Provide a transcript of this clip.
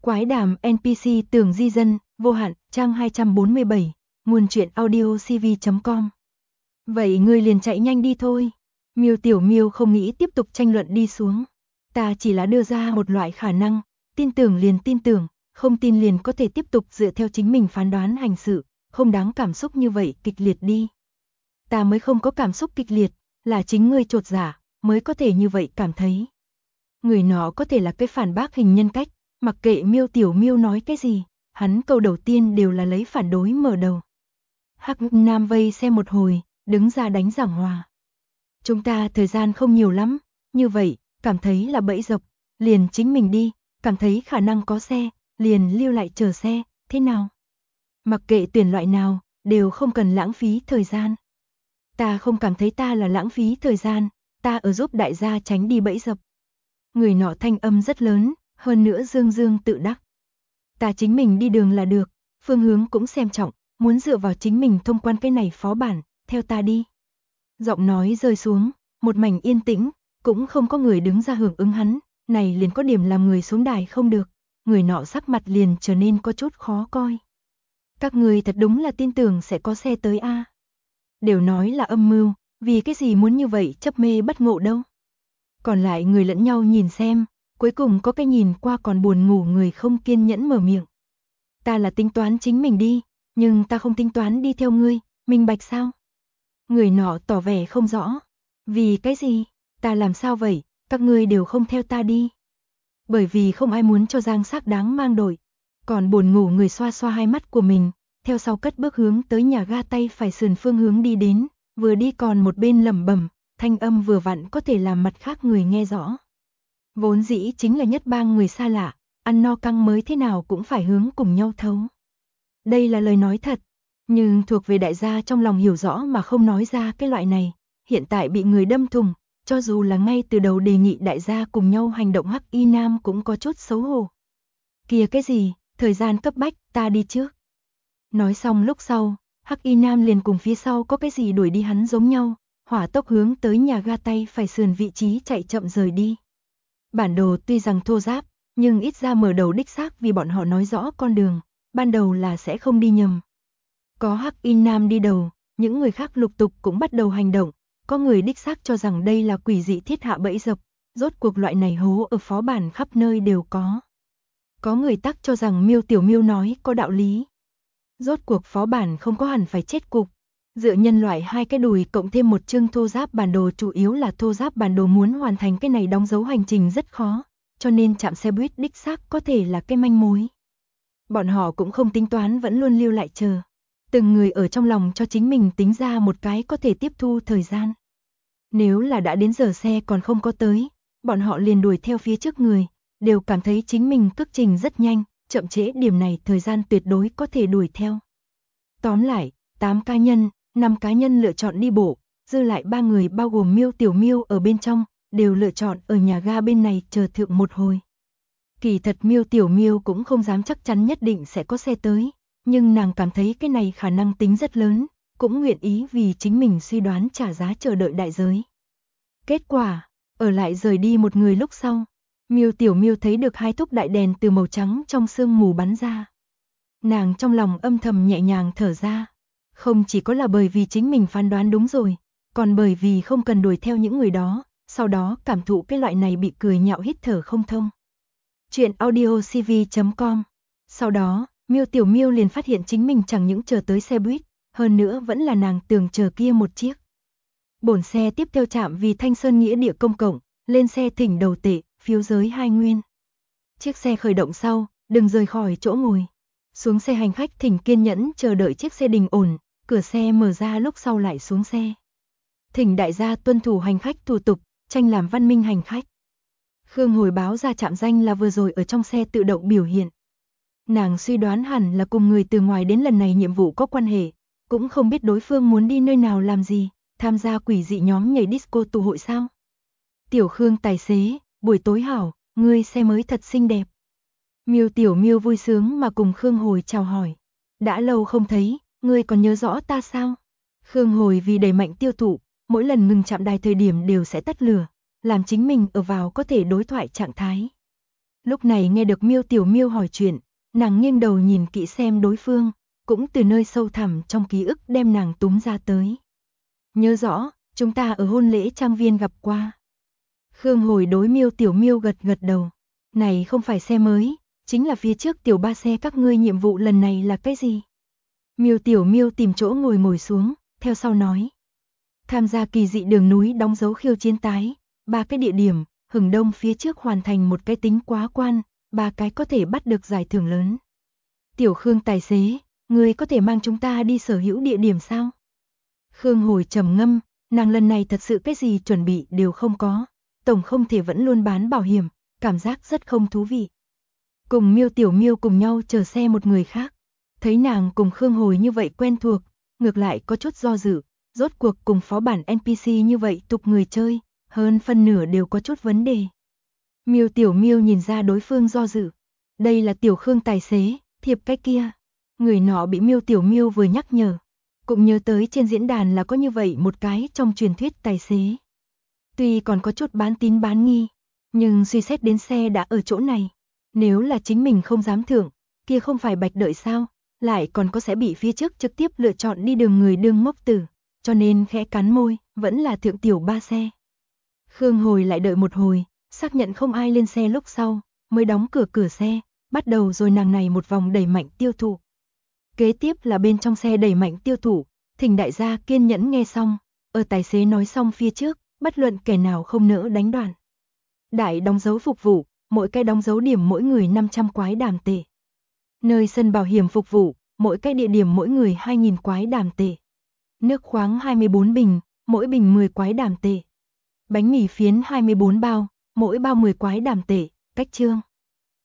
Quái đàm NPC Tường Di Dân, vô hạn, trang 247, nguồn truyện audio cv.com. Vậy ngươi liền chạy nhanh đi thôi. Miêu Tiểu Miêu không nghĩ tiếp tục tranh luận đi xuống. Ta chỉ là đưa ra một loại khả năng, tin tưởng liền tin tưởng, không tin liền có thể tiếp tục dựa theo chính mình phán đoán hành sự, không đáng cảm xúc như vậy kịch liệt đi. Ta mới không có cảm xúc kịch liệt, là chính ngươi chột dạ, mới có thể như vậy cảm thấy. Người nọ có thể là cái phản bác hình nhân cách, mặc kệ Miêu Tiểu Miêu nói cái gì, hắn câu đầu tiên đều là lấy phản đối mở đầu. Hắc Nam vây xem một hồi, đứng ra đánh giảng hòa. Chúng ta thời gian không nhiều lắm, như vậy, cảm thấy là bẫy dập, liền chính mình đi, cảm thấy khả năng có xe, liền lưu lại chờ xe, thế nào? Mặc kệ tuyển loại nào, đều không cần lãng phí thời gian. Ta không cảm thấy ta là lãng phí thời gian, ta ở giúp đại gia tránh đi bẫy dập. Người nọ thanh âm rất lớn, hơn nữa dương dương tự đắc. Ta chính mình đi đường là được, phương hướng cũng xem trọng, muốn dựa vào chính mình thông quan cái này phó bản, theo ta đi. Giọng nói rơi xuống, một mảnh yên tĩnh, cũng không có người đứng ra hưởng ứng hắn, này liền có điểm làm người xuống đài không được, người nọ sắc mặt liền trở nên có chút khó coi. Các người thật đúng là tin tưởng sẽ có xe tới a. Đều nói là âm mưu, vì cái gì muốn như vậy chấp mê bất ngộ đâu. Còn lại người lẫn nhau nhìn xem, cuối cùng có cái nhìn qua còn buồn ngủ người không kiên nhẫn mở miệng. Ta là tính toán chính mình đi, nhưng ta không tính toán đi theo ngươi, minh bạch sao? Người nọ tỏ vẻ không rõ. Vì cái gì? Ta làm sao vậy? Các ngươi đều không theo ta đi. Bởi vì không ai muốn cho Giang Sắc đáng mang đội. Còn buồn ngủ người xoa xoa hai mắt của mình, theo sau cất bước hướng tới nhà ga tay phải sườn phương hướng đi đến, vừa đi còn một bên lẩm bẩm, thanh âm vừa vặn có thể làm mặt khác người nghe rõ. Vốn dĩ chính là nhất bang người xa lạ, ăn no căng mới thế nào cũng phải hướng cùng nhau thấu. Đây là lời nói thật, nhưng thuộc về đại gia trong lòng hiểu rõ mà không nói ra cái loại này, hiện tại bị người đâm thùng, cho dù là ngay từ đầu đề nghị đại gia cùng nhau hành động Hắc Y Nam cũng có chút xấu hổ. Kìa cái gì, thời gian cấp bách, ta đi trước. Nói xong lúc sau, Hắc Y Nam liền cùng phía sau có cái gì đuổi đi hắn giống nhau, hỏa tốc hướng tới nhà ga tay phải sườn vị trí chạy chậm rời đi. Bản đồ tuy rằng thô ráp, nhưng ít ra mở đầu đích xác vì bọn họ nói rõ con đường, ban đầu là sẽ không đi nhầm. Có Hắc Y Nam đi đầu, những người khác lục tục cũng bắt đầu hành động, có người đích xác cho rằng đây là quỷ dị thiết hạ bẫy dập, rốt cuộc loại này hố ở phó bản khắp nơi đều có. Có người tắc cho rằng Miêu Tiểu Miêu nói có đạo lý. Rốt cuộc phó bản không có hẳn phải chết cục. Dựa nhân loại hai cái đùi cộng thêm một chương thô giáp bản đồ, chủ yếu là thô giáp bản đồ muốn hoàn thành cái này đóng dấu hành trình rất khó, cho nên trạm xe buýt đích xác có thể là cái manh mối. Bọn họ cũng không tính toán vẫn luôn lưu lại chờ. Từng người ở trong lòng cho chính mình tính ra một cái có thể tiếp thu thời gian. Nếu là đã đến giờ xe còn không có tới, bọn họ liền đuổi theo phía trước người, đều cảm thấy chính mình cước trình rất nhanh, chậm trễ điểm này thời gian tuyệt đối có thể đuổi theo. Tóm lại, 8 cá nhân, 5 cá nhân lựa chọn đi bộ, dư lại 3 người bao gồm Miêu Tiểu Miêu ở bên trong, đều lựa chọn ở nhà ga bên này chờ thượng một hồi. Kỳ thật Miêu Tiểu Miêu cũng không dám chắc chắn nhất định sẽ có xe tới, nhưng nàng cảm thấy cái này khả năng tính rất lớn, cũng nguyện ý vì chính mình suy đoán trả giá chờ đợi đại giới. Kết quả, ở lại rời đi một người lúc sau, Miêu Tiểu Miêu thấy được hai thúc đại đèn từ màu trắng trong sương mù bắn ra. Nàng trong lòng âm thầm nhẹ nhàng thở ra, không chỉ có là bởi vì chính mình phán đoán đúng rồi, còn bởi vì không cần đuổi theo những người đó, sau đó cảm thụ cái loại này bị cười nhạo hít thở không thông. Chuyện audio cv.com. Sau đó, Miêu Tiểu Miêu liền phát hiện chính mình chẳng những chờ tới xe buýt, hơn nữa vẫn là nàng tưởng chờ kia một chiếc. Bổn xe tiếp theo trạm vì Thanh Sơn nghĩa địa công cộng, lên xe thỉnh đầu tệ, phiếu giới 2 nguyên. Chiếc xe khởi động sau, đừng rời khỏi chỗ ngồi. Xuống xe hành khách thỉnh kiên nhẫn chờ đợi chiếc xe đình ổn, cửa xe mở ra lúc sau lại xuống xe. Thỉnh đại gia tuân thủ hành khách thủ tục, tranh làm văn minh hành khách. Khương hồi báo ra trạm danh là vừa rồi ở trong xe tự động biểu hiện. Nàng suy đoán hẳn là cùng người từ ngoài đến lần này nhiệm vụ có quan hệ, cũng không biết đối phương muốn đi nơi nào làm gì, tham gia quỷ dị nhóm nhảy disco tụ hội sao. Tiểu Khương tài xế, buổi tối hảo, ngươi xe mới thật xinh đẹp. Miêu Tiểu Miêu vui sướng mà cùng Khương Hồi chào hỏi. Đã lâu không thấy, ngươi còn nhớ rõ ta sao? Khương Hồi vì đẩy mạnh tiêu thụ, mỗi lần ngừng chạm đài thời điểm đều sẽ tắt lửa, làm chính mình ở vào có thể đối thoại trạng thái. Lúc này nghe được Miêu Tiểu Miêu hỏi chuyện, nàng nghiêng đầu nhìn kỹ xem đối phương, cũng từ nơi sâu thẳm trong ký ức đem nàng túm ra tới. Nhớ rõ, chúng ta ở hôn lễ trang viên gặp qua. Khương Hồi đối Miêu Tiểu Miêu gật gật đầu. Này không phải xe mới, chính là phía trước tiểu ba xe các ngươi nhiệm vụ lần này là cái gì? Miêu Tiểu Miêu tìm chỗ ngồi xuống, theo sau nói. Tham gia kỳ dị đường núi đóng dấu khiêu chiến tái, 3 cái địa điểm, Hừng Đông phía trước hoàn thành một cái tính quá quan, 3 cái có thể bắt được giải thưởng lớn. Tiểu Khương tài xế, ngươi có thể mang chúng ta đi sở hữu địa điểm sao? Khương Hồi trầm ngâm, nàng lần này thật sự cái gì chuẩn bị đều không có, tổng không thể vẫn luôn bán bảo hiểm, cảm giác rất không thú vị. Cùng Miêu Tiểu Miêu cùng nhau chờ xe một người khác, thấy nàng cùng Khương Hồi như vậy quen thuộc, ngược lại có chút do dự, rốt cuộc cùng phó bản NPC như vậy tục người chơi, hơn phân nửa đều có chút vấn đề. Miêu Tiểu Miêu nhìn ra đối phương do dự, đây là Tiểu Khương tài xế, thiệp cái kia. Người nọ bị Miêu Tiểu Miêu vừa nhắc nhở, cũng nhớ tới trên diễn đàn là có như vậy một cái trong truyền thuyết tài xế. Tuy còn có chút bán tín bán nghi, nhưng suy xét đến xe đã ở chỗ này, nếu là chính mình không dám thưởng, kia không phải bạch đợi sao, lại còn có sẽ bị phía trước trực tiếp lựa chọn đi đường người đương ngốc tử, cho nên khẽ cắn môi, vẫn là thượng tiểu ba xe. Khương Hồi lại đợi một hồi, xác nhận không ai lên xe lúc sau, mới đóng cửa xe, bắt đầu rồi nàng này một vòng đẩy mạnh tiêu thụ. Kế tiếp là bên trong xe đẩy mạnh tiêu thụ, thỉnh đại gia kiên nhẫn nghe xong, ở tài xế nói xong phía trước, bất luận kẻ nào không nỡ đánh đoạn. Đại đóng dấu phục vụ, mỗi cái đóng dấu điểm mỗi người 500 quái đàm tệ. Nơi sân bảo hiểm phục vụ, mỗi cái địa điểm mỗi người 2.000 quái đàm tệ. Nước khoáng 24 bình, mỗi bình 10 quái đàm tệ. Bánh mì phiến 24 bao, mỗi bao 10 quái đàm tệ, cách chương.